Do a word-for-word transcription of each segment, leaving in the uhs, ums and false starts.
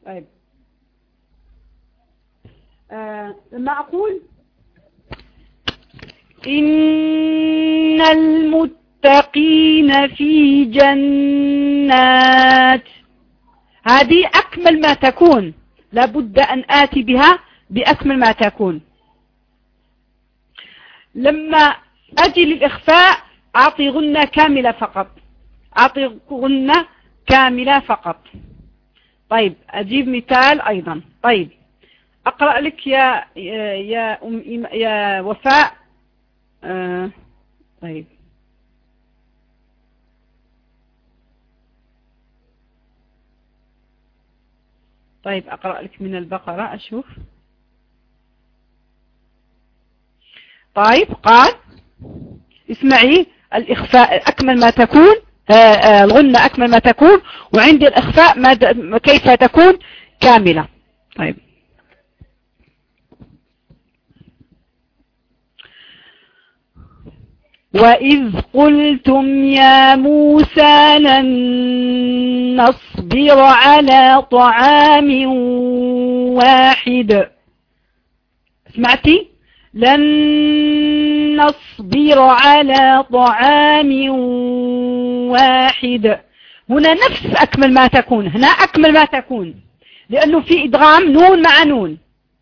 طيب آه لما أقول إن المتقين في جنات، هذه أكمل ما تكون، لابد أن آتي بها بأكمل ما تكون. لما أجي للإخفاء أعطي غنة كاملة فقط، أعطي غنة كاملة فقط. طيب أجيب مثال أيضا. طيب أقرأ لك يا يا أم يا وفاء. آه طيب طيب أقرأ لك من البقرة أشوف. طيب قال اسمعي، الإخفاء أكمل ما تكون، الغنة أكمل ما تكون، وعندي الإخفاء ما كيف تكون كاملة. طيب وإذ قلتم يا موسى لن نصبر على طعام واحد، سمعتي؟ لن نصبر على طعام واحد، هنا نفس أكمل ما تكون، هنا أكمل ما تكون لأنه في إدغام نون مع نون.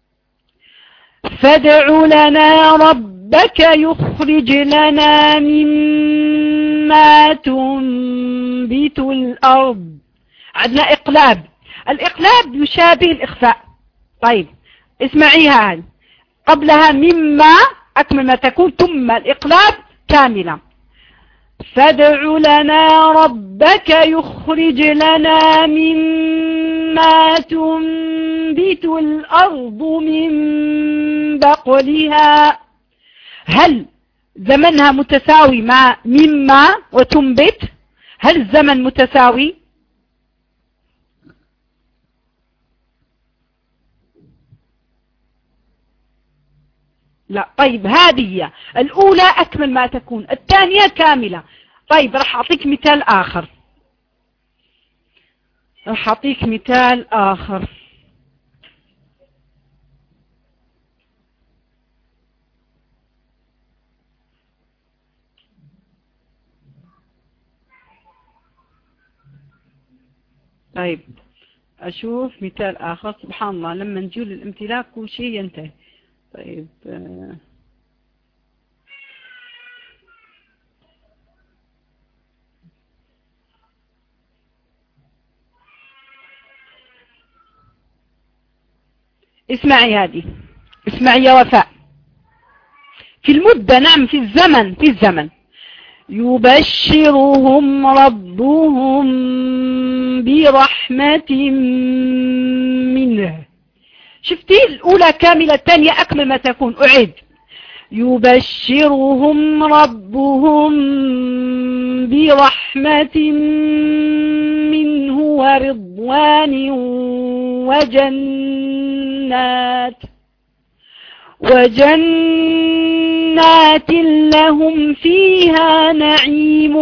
فادع لنا ربك يخرج لنا مما تنبت الأرض. عندنا إقلاب، الإقلاب يشابه الإخفاء. طيب اسمعيها، هذه قبلها مما أكمل ما تكون، ثم الإقلاب كاملة. فادع لنا ربك يخرج لنا مما تنبت الأرض من بقلها. هل زمنها متساوي مع مما وتنبت؟ هل الزمن متساوي؟ لا. طيب هذه هي الأولى أكمل ما تكون، الثانية كاملة. طيب راح أعطيك مثال آخر، راح أعطيك مثال آخر. طيب أشوف مثال آخر. سبحان الله لما نجول الامتلاك كل شيء ينتهي. طيب آه اسمعي هذه، اسمعي يا وفاء. في المدة، نعم في الزمن، في الزمن. يبشرهم ربهم برحمة منه. شفتي الأولى كاملة، الثانية أكمل ما تكون. أعيد. يبشرهم ربهم برحمة منه ورضوان وجنات وجنات لهم فيها نعيم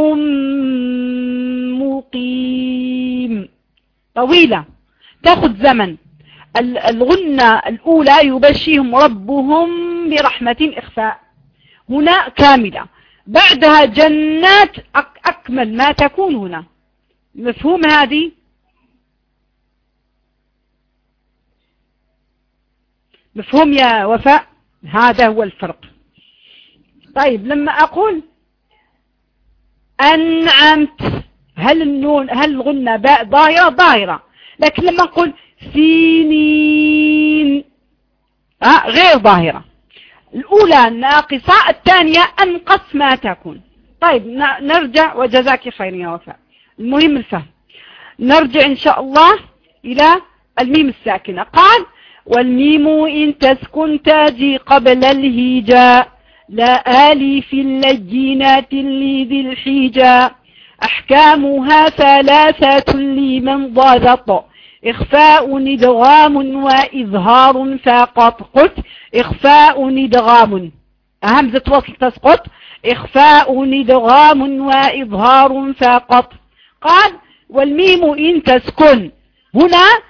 مقيم. طويلة تأخذ زمن. الغنة الأولى يبشرهم ربهم برحمة إخفاء، هنا كاملة. بعدها جنات أكمل ما تكون هنا. مفهوم هذه؟ مفهوم يا وفاء؟ هذا هو الفرق. طيب لما أقول أنعمت، هل النون هل الغنة باء ضايرة؟ ضايرة. لكن لما نقول سنين آه غير ظاهرة. الأولى ناقصة، الثانية أنقص ما تكون. طيب نرجع، وجزاك خير يا وفاء. المهم الفهم. نرجع إن شاء الله إلى الميم الساكنة. قال والميم إن تسكن تاجي قبل الهجاء لا آلي في اللجينات لذي الحجاء أحكامها ثلاثة لمن ضبط إخفاء إدغام وإظهار فقط. قلت إخفاء إدغام، همزة وصل تسقط. إخفاء إدغام وإظهار فقط. قال والميم إن تسكن، هنا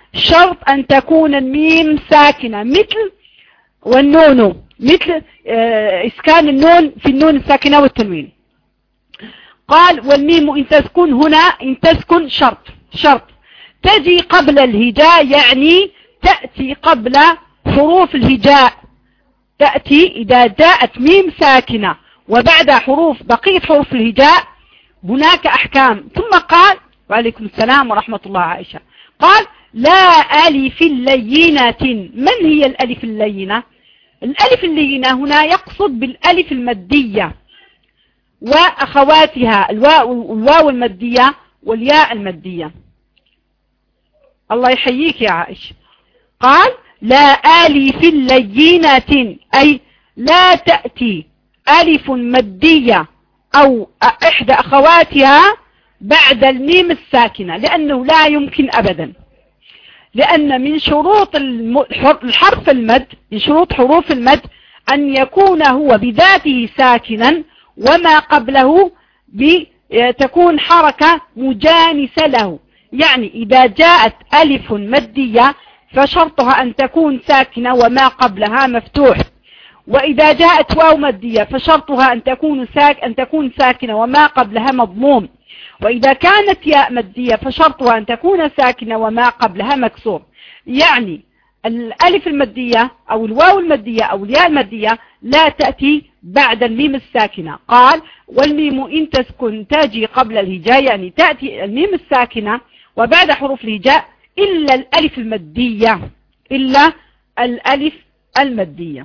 شرط أن تكون الميم ساكنة مثل والنون، مثل إسكان النون في النون الساكنة والتنوين. قال والميم إن تسكن هنا، إن تسكن شرط شرط تجي قبل الهجاء، يعني تأتي قبل حروف الهجاء، تأتي إذا جاءت ميم ساكنة وبعد حروف بقية حروف الهجاء هناك أحكام. ثم قال وعليكم السلام ورحمة الله عائشة، قال لا ألف اللينة. من هي الألف اللينة؟ الألف اللينة هنا يقصد بالألف المادية وأخواتها الواو المادية والياء المادية. الله يحييك يا عائشة. قال لا ألف اللينة، أي لا تأتي ألف مادية أو إحدى أخواتها بعد الميم الساكنة، لأنه لا يمكن أبدا، لأن من شروط الحرف المد، من شروط حروف المد أن يكون هو بذاته ساكنا وما قبله تكون حركة مجانسة له. يعني إذا جاءت ألف مادية فشرطها أن تكون ساكنة وما قبلها مفتوح، وإذا جاءت واو مادية فشرطها أن تكون ساك أن تكون ساكنة وما قبلها مضموم، وإذا كانت ياء مادية فشرطها أن تكون ساكنة وما قبلها مكسور. يعني الألف المادية أو الواو المادية أو الياء المادية لا تأتي بعد الميم الساكنة. قال والميم إن تسكن تجي قبل الهجاء، يعني تأتي الميم الساكنة وبعد حروف الهجاء إلا الألف المادية، إلا الألف المادية.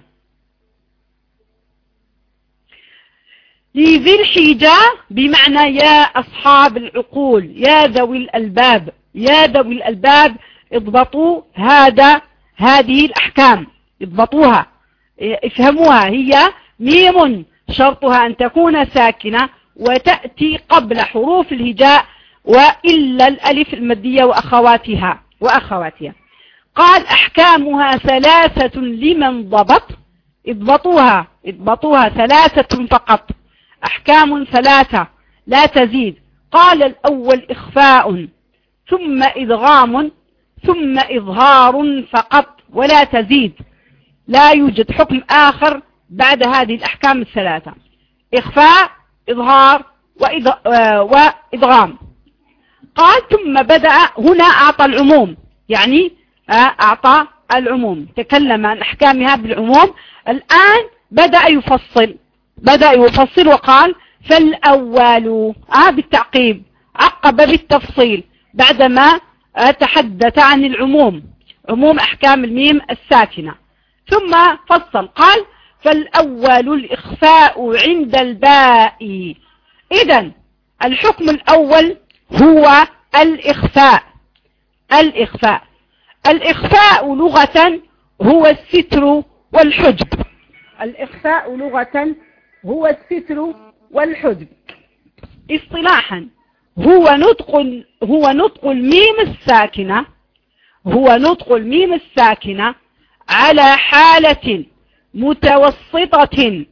لذي الحجة بمعنى يا أصحاب العقول، يا ذوي الألباب، يا ذوي الألباب اضبطوا هذا هذه الأحكام، اضبطوها افهموها. هي ميم شرطها أن تكون ساكنة وتأتي قبل حروف الهجاء وإلا الألف المادية وأخواتها وأخواتها. قال أحكامها ثلاثة لمن ضبط، اضبطوها اضبطوها ثلاثة فقط، أحكام ثلاثة لا تزيد. قال الأول إخفاء ثم إدغام ثم إظهار فقط ولا تزيد، لا يوجد حكم آخر بعد هذه الأحكام الثلاثة، إخفاء إظهار وإدغام. قال ثم بدأ هنا أعطى العموم، يعني أعطى العموم، تكلم عن أحكامها بالعموم. الآن بدأ يفصل بدأ يفصل وقال فالأول آه بالتعقيب، عقب بالتفصيل بعدما تحدث عن العموم، عموم أحكام الميم الساكنة، ثم فصل قال فالأول الإخفاء عند الباء. إذن الحكم الأول هو الإخفاء. الإخفاء الإخفاء لغة هو الستر والحجب. الإخفاء لغة هو الستر والحجب. اصطلاحا هو نطق هو نطق الميم الساكنة هو نطق الميم الساكنة على حالة متوسطة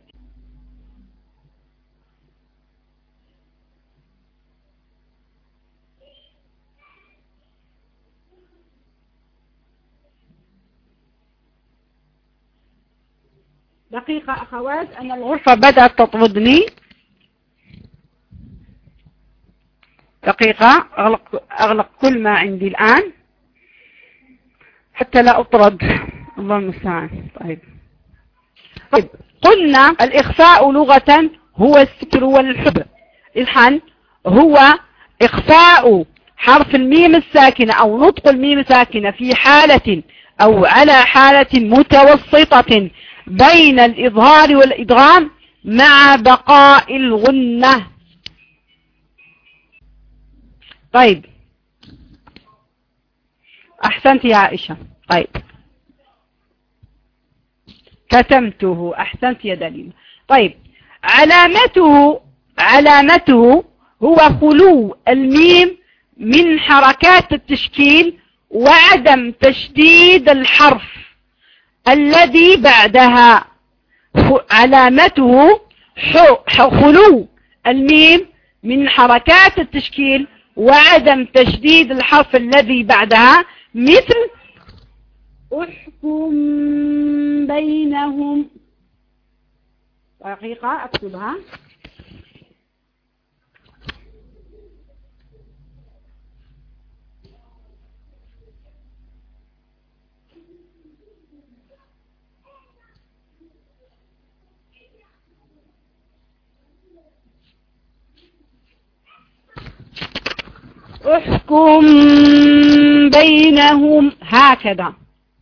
دقيقة أخوات، أنا الغرفة بدأت تطردني. دقيقة أغلق, أغلق كل ما عندي الآن حتى لا أطرد، الله المستعان. طيب. طيب قلنا الإخفاء لغة هو الستر والحجب. الحن هو إخفاء حرف الميم الساكنة أو نطق الميم الساكنة في حالة أو على حالة متوسطة بين الإظهار والإدغام مع بقاء الغنة. طيب أحسنت يا عائشة. طيب كتمته، أحسنت يا دليل. طيب علامته علامته هو خلو الميم من حركات التشكيل وعدم تشديد الحرف الذي بعدها. علامته خلو الميم من حركات التشكيل وعدم تشديد الحرف الذي بعدها مثل احكم بينهم. دقيقة اكتبها. احكم بينهم هكذا.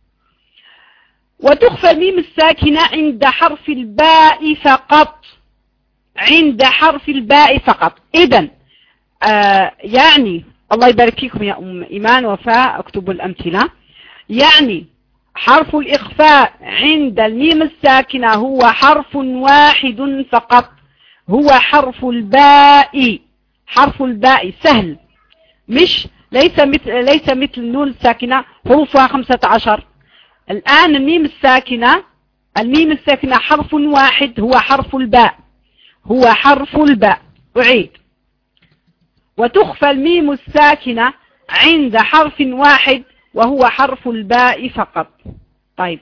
وتخفى الميم الساكنة عند حرف الباء فقط، عند حرف الباء فقط. إذن آه يعني الله يبارك فيكم يا أم إيمان وفاء، اكتبوا الأمثلة. يعني حرف الإخفاء عند الميم الساكنة هو حرف واحد فقط، هو حرف الباء. حرف الباء سهل، مش ليس مثل ليس مثل النون الساكنة حروفها خمسة عشر. الآن الميم الساكنة الميم الساكنة حرف واحد، هو حرف الباء، هو حرف الباء. أعيد. وتخفى الميم الساكنة عند حرف واحد وهو حرف الباء فقط. طيب،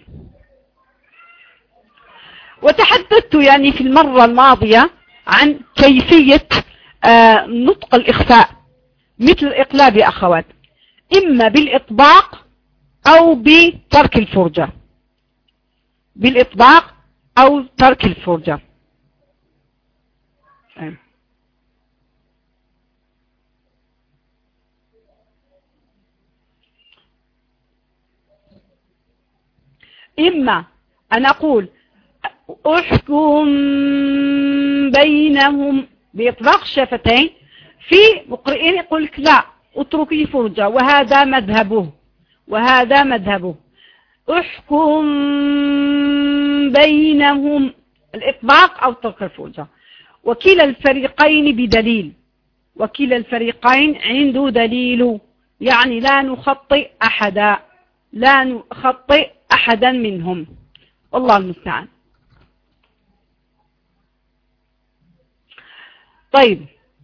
وتحدثت يعني في المرة الماضية عن كيفية آه نطق الإخفاء مثل الإقلاب يا أخوات، إما بالإطباق أو بترك الفرجة، بالإطباق أو ترك الفرجة. إما أن أقول أحكم بينهم بإطباق الشفتين، في مقرئين يقول لك لا اتركي فرجة، وهذا مذهبه وهذا مذهبه. احكم بينهم الإطباق أو ترك الفرجة، وكلا الفريقين بدليل، وكلا الفريقين عنده دليل، يعني لا نخطئ أحدا، لا نخطئ أحدا منهم، والله المستعان. طيب،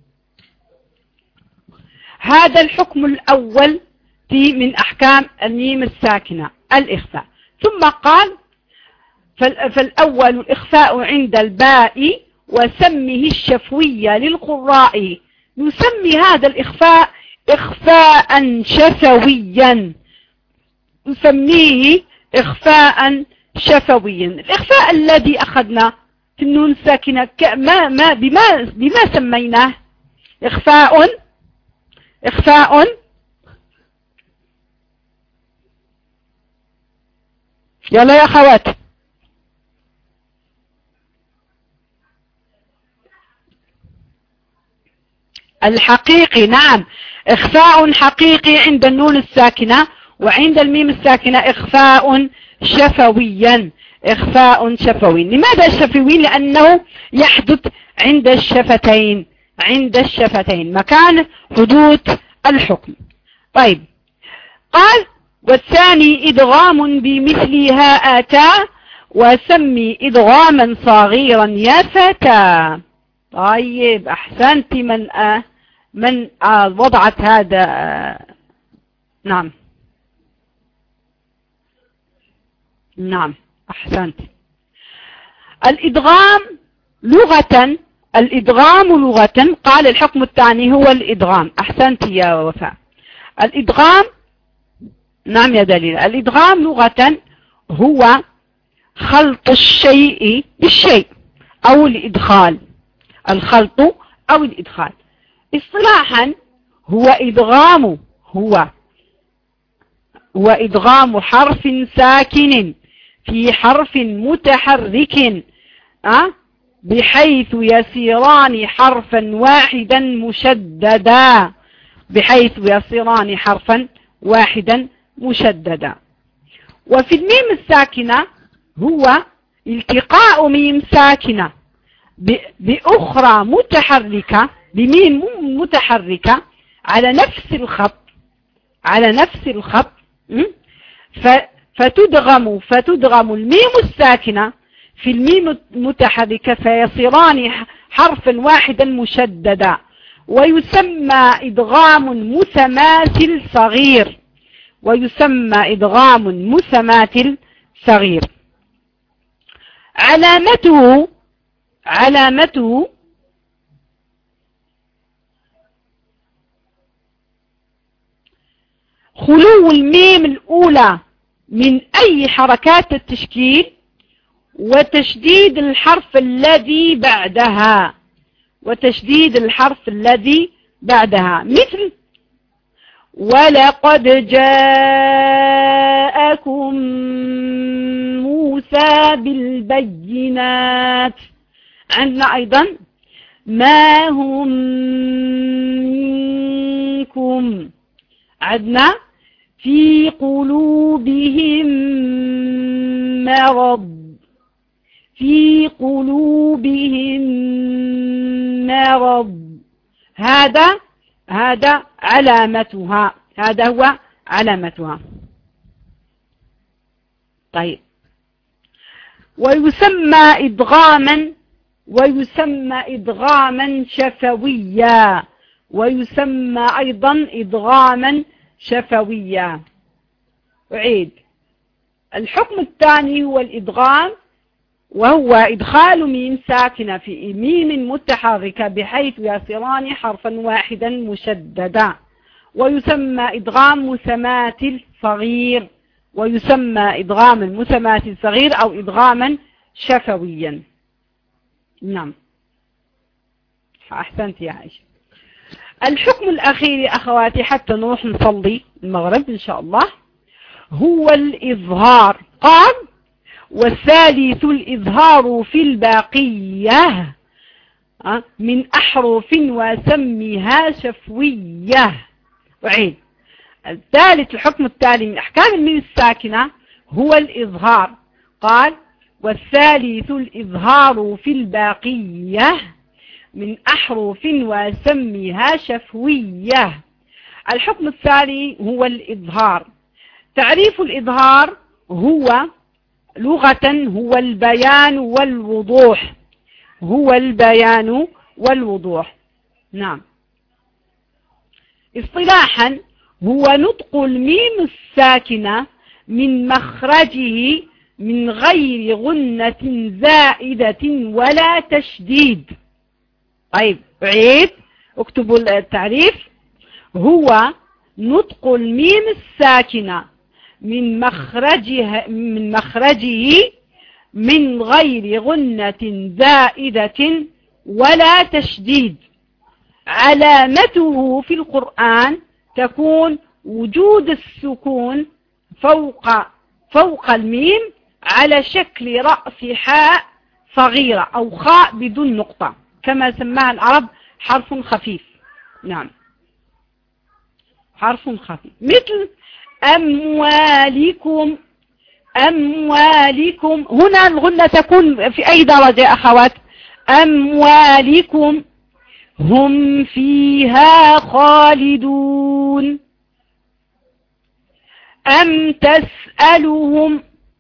هذا الحكم الأول في من أحكام الميم الساكنة الإخفاء. ثم قال فالأول الإخفاء عند الباء وسمه الشفوية للقراء. نسمي هذا الإخفاء إخفاء شفويا، نسميه إخفاء شفويا. الإخفاء الذي أخذنا في النون الساكنة ما ما بما بما سميناه إخفاء إخفاء يلا يا أخوات، الحقيقي. نعم، إخفاء حقيقي عند النون الساكنة، وعند الميم الساكنة إخفاء شفويا، إخفاء شفوي. لماذا شفوي؟ لأنه يحدث عند الشفتين، عند الشفتين مكان حدوث الحكم. طيب، قال والثاني إدغام بمثلها آتى وسمي إدغاما صغيرا يا فتى. طيب، أحسنت من آه من آه وضعت هذا. آه نعم نعم أحسنت. الإدغام لغة، الإدغام لغة قال الحكم الثاني هو الإدغام. أحسنت يا وفاء. الإدغام نعم يا دليل. الإدغام لغة هو خلط الشيء بالشيء أو الإدخال، الخلط أو الإدخال. اصطلاحا هو إدغام هو هو إدغام حرف ساكن في حرف متحرك أه؟ بحيث يصيران حرفا واحدا مشددا، بحيث يصيران حرفا واحدا مشددا. وفي الميم الساكنة هو التقاء ميم ساكنة بأخرى متحركة، بميم متحركة على نفس الخط، على نفس الخط فتدغم فتدغم الميم الساكنة في الميم المتحركة فيصيران حرفا واحدا مشددا، ويسمى إدغام متماثل صغير، ويسمى إدغام مثماتل صغير. علامته علامته خلو الميم الأولى من أي حركات التشكيل وتشديد الحرف الذي بعدها وتشديد الحرف الذي بعدها مثل ولقد جاءكم موسى بالبينات. عندنا أيضا ما هم منكم. عندنا في قلوبهم مرض في قلوبهم مرض. هذا هذا علامتها هذا هو علامتها. طيب ويسمى إدغاما ويسمى إدغاما شفويا ويسمى أيضا إدغاما شفويا. أعيد. الحكم الثاني هو الإدغام، وهو إدخال ميم ساكنة في ميم متحركة بحيث يصيران حرفا واحدا مشددا، ويسمى إدغام مثماتل صغير ويسمى إدغام المثماتل صغير أو إدغاما شفويا. نعم أحسنت يا عائشة. الحكم الأخير يا أخواتي حتى نروح نصلي المغرب إن شاء الله هو الإظهار. قال والثالث الإظهار في الباقية من أحرف وسمها شفوية. وعيد. الثالث الحكم التالي من أحكام الميم الساكنة هو الإظهار. قال والثالث الإظهار في الباقية من أحرف وسمها شفوية. الحكم الثاني هو الإظهار. تعريف الإظهار هو لغة هو البيان والوضوح هو البيان والوضوح. نعم. اصطلاحا هو نطق الميم الساكنة من مخرجه من غير غنة زائدة ولا تشديد. طيب أعيد. اكتبوا التعريف. هو نطق الميم الساكنة من مخرجه من مخرجه من غير غنة زائدة ولا تشديد. علامته في القرآن تكون وجود السكون فوق فوق الميم على شكل رأس حاء صغيرة أو خاء بدون نقطة كما سماها العرب حرف خفيف. نعم حرف خفيف مثل أموالكم أموالكم. هنا الغنة تكون في أي درجة يا أخوات؟ أموالكم هم فيها خالدون. أم تسألهم.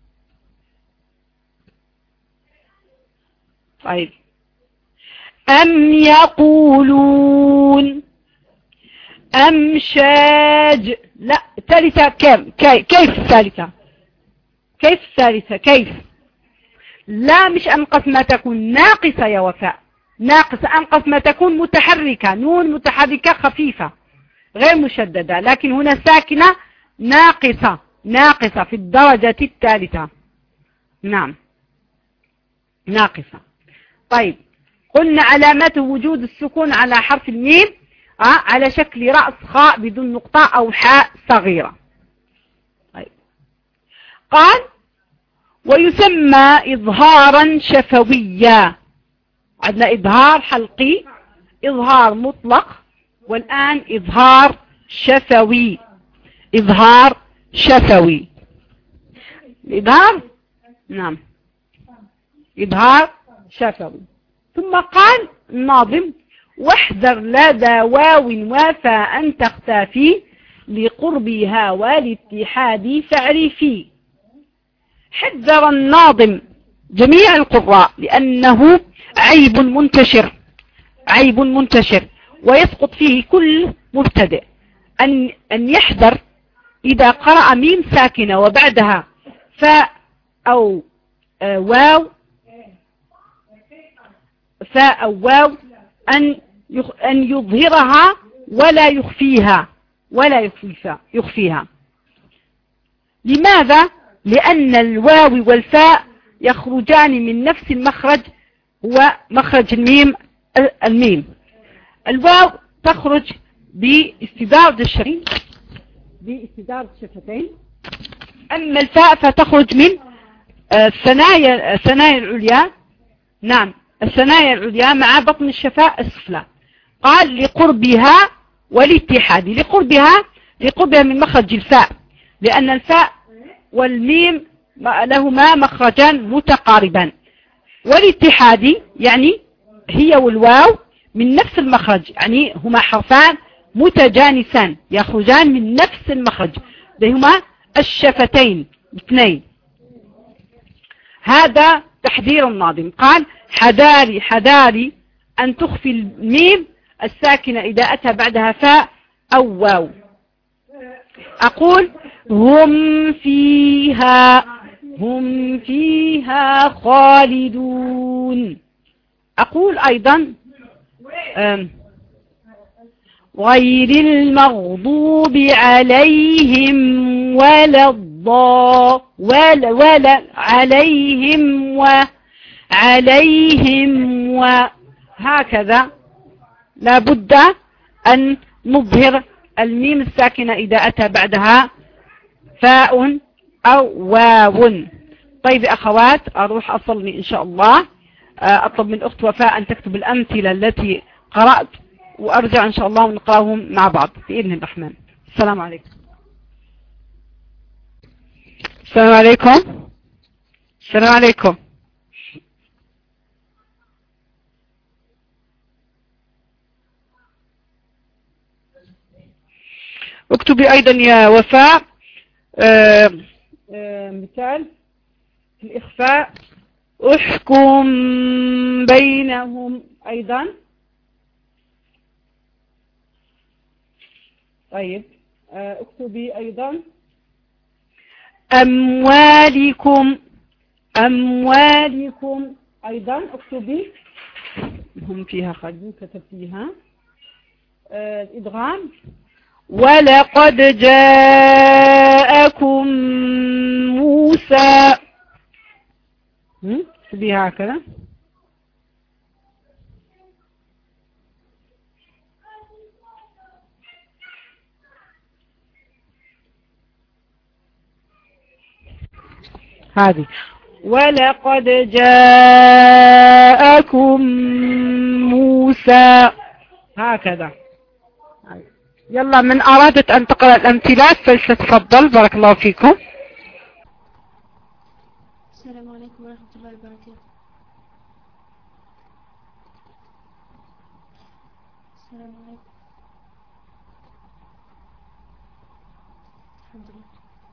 طيب أم يقولون. أم شاج. لا الثالثة كم كيف الثالثة كيف الثالثة كيف لا مش أنقص ما تكون ناقصة يا وفاء. ناقصة أنقص ما تكون متحركة نون متحركة خفيفة غير مشددة، لكن هنا ساكنة ناقصة ناقصة في الدرجة الثالثة. نعم ناقصة. طيب قلنا علامته وجود السكون على حرف الميم آه على شكل رأس خاء بدون نقطة أو حاء صغيرة. طيب قال ويسمى إظهارا شفويا. عندنا إظهار حلقي إظهار مطلق والآن إظهار شفوي. إظهار شفوي. إظهار نعم إظهار شفوي. ثم قال الناظم واحذر لدى واو وفاء أن تختفي لقربها والاتحاد فاعرفي. حذر الناظم جميع القراء لأنه عيب منتشر عيب منتشر ويسقط فيه كل مبتدئ أن أن يحذر إذا قرأ ميم ساكنة وبعدها فاء أو آه واو فاء أو واو أن أن يظهرها ولا يخفيها ولا يخفيها, يخفيها. لماذا؟ لأن الواو والفاء يخرجان من نفس المخرج، هو مخرج الميم. الميم الواو تخرج باستدارة الشفتين باستدارة الشفتين، أما الفاء فتخرج من الثنايا الثنايا العليا. نعم، الثنايا العليا مع بطن الشفاء السفلى. قال لقربها والاتحاد. لقربها لقربها من مخرج الفاء، لأن الفاء والميم لهما مخرجان متقاربان. والاتحاد يعني هي والواو من نفس المخرج، يعني هما حرفان متجانسان يخرجان من نفس المخرج، هما الشفتين اثنين. هذا تحذير الناظم. قال حذاري حذاري أن تخفي الميم الساكنة إذا أتى بعدها فاء أو واو. أقول هم فيها هم فيها خالدون. أقول أيضا غير المغضوب عليهم ولا الضالين ولا, ولا عليهم وعليهم وهكذا. لا بد أن نظهر الميم الساكنة إذا أتى بعدها فاء أو واو. طيب أخوات، أروح أصلي إن شاء الله. أطلب من أخت وفاء أن تكتب الأمثلة التي قرأت، وأرجع إن شاء الله ونقرأهم مع بعض بإذن الرحمن. السلام عليكم. السلام عليكم. السلام عليكم. اكتبي أيضا يا وفاء آه آه مثال في الإخفاء. احكم بينهم أيضا. طيب آه اكتبي أيضا أموالكم أموالكم أيضا اكتبي. هم فيها خالدون كتبتيها. آه الإدغام. ولقد جاءكم موسى. اكتبيها هكذا. هذه ولقد جاءكم موسى هكذا. يلا، من أرادت أن تقرأ الأمثلات فلتتفضل. بارك الله فيكم. السلام عليكم ورحمة الله وبركاته. السلام عليكم. الحمد لله.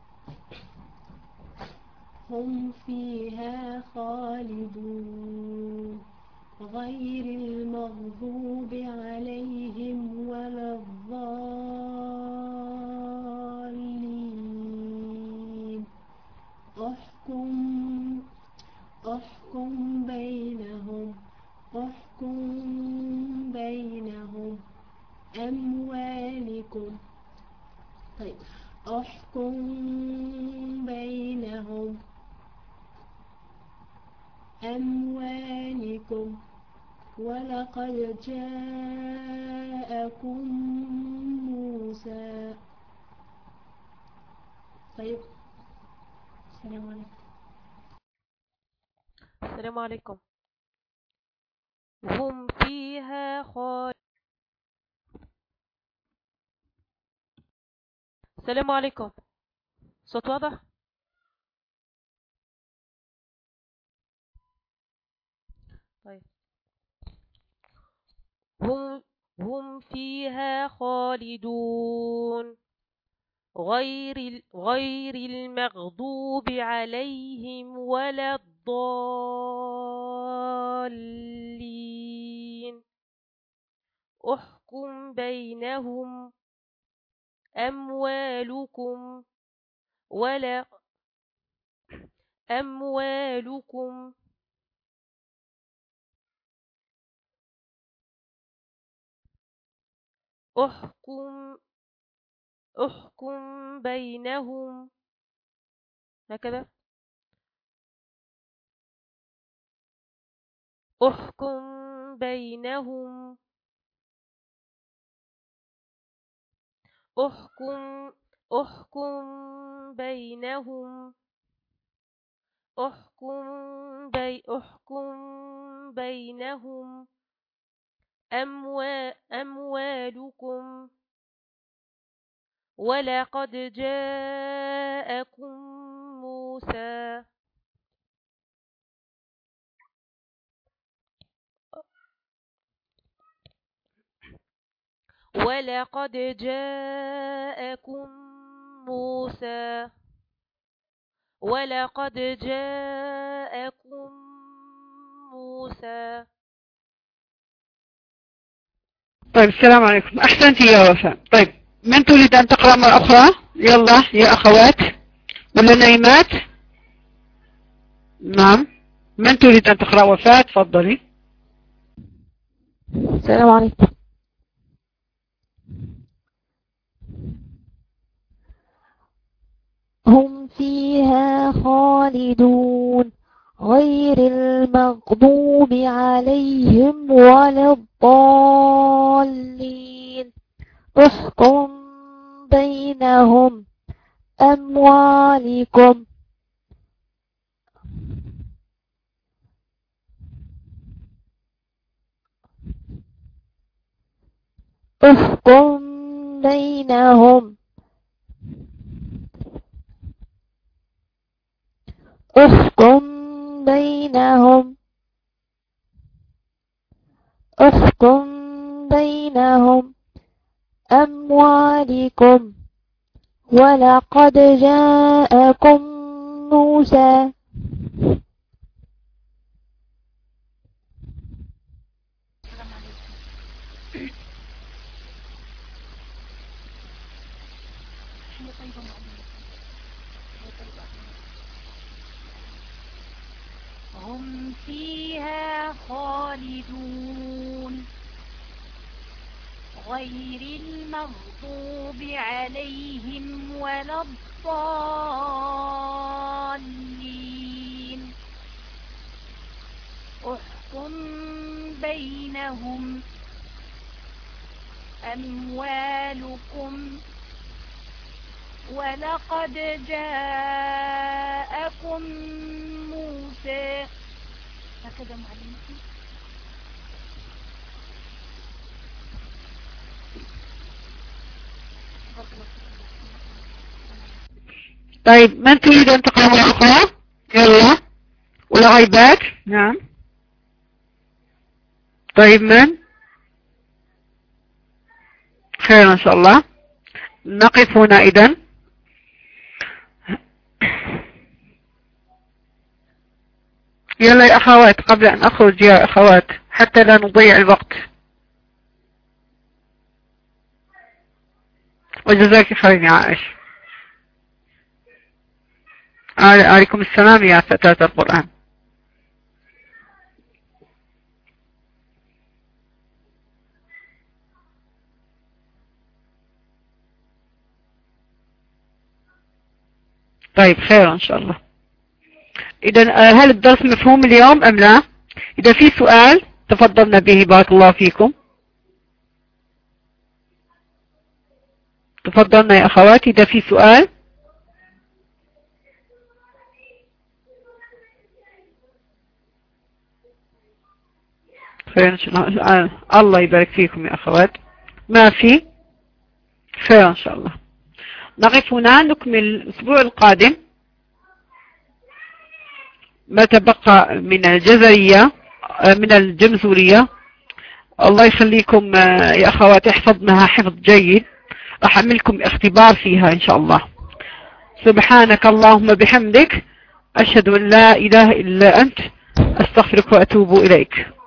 هم فيها خالدون غير المغضوب عليهم ولا الضالين. احكم احكم بينهم احكم بينهم أموالكم. طيب احكم بينهم أموالكم ولقد جاءكم موسى. طيب السلام عليكم. السلام عليكم. هم فيها خالدون. السلام عليكم. صوت واضح؟ طيب هم هم فيها خالدون غير غير المغضوب عليهم ولا الضالين. احكم بينهم أموالكم ولا أموالكم أحكم أحكم بينهم هكذا أحكم بينهم أحكم أحكم بينهم أحكم بي أحكم بينهم أموا أموالكم ولقد جاءكم موسى ولقد جاءكم موسى ولقد جاءكم موسى. طيب السلام عليكم. أحسنت يا وفاء. طيب من تريد أن تقرأ مرة أخرى؟ يلا يا أخوات ولا نايمات؟ نعم من تريد أن تقرأ؟ وفاء تفضلي. السلام عليكم. هم فيها خالدون غير المغضوب عليهم ولا الضالين. احكم بينهم أموالكم احكم بينهم احكم بينهم احكم بينهم أموالكم ولقد جاءكم موسى هم فيها خالدون غير المغضوب عليهم ولا الضالين. احكم بينهم أموالكم ولقد جاءكم موسى هكذا معلمتي. طيب من تريد أن تقرأ مرة أخرى؟ يلا ولا غيبات؟ نعم طيب من؟ خير إن شاء الله. نقف هنا إذن. يلا يا أخوات قبل أن أخرج يا أخوات حتى لا نضيع الوقت. وجزاك خير يا عائشة. عليكم السلام يا فتاة القرآن. طيب خير إن شاء الله. إذا هل الدرس مفهوم اليوم أم لا؟ إذا في سؤال تفضلنا به بارك الله فيكم. تفضلنا يا أخواتي إذا في سؤال. خير إن شاء الله. الله يبارك فيكم يا أخوات. ما في خير إن شاء الله. نقف هنا نكمل الأسبوع القادم ما تبقى من الجزرية من الجمزورية. الله يخليكم يا أخوات احفظناها حفظ جيد. راح أعملكم اختبار فيها إن شاء الله. سبحانك اللهم بحمدك أشهد أن لا إله إلا أنت أستغفرك وأتوب إليك.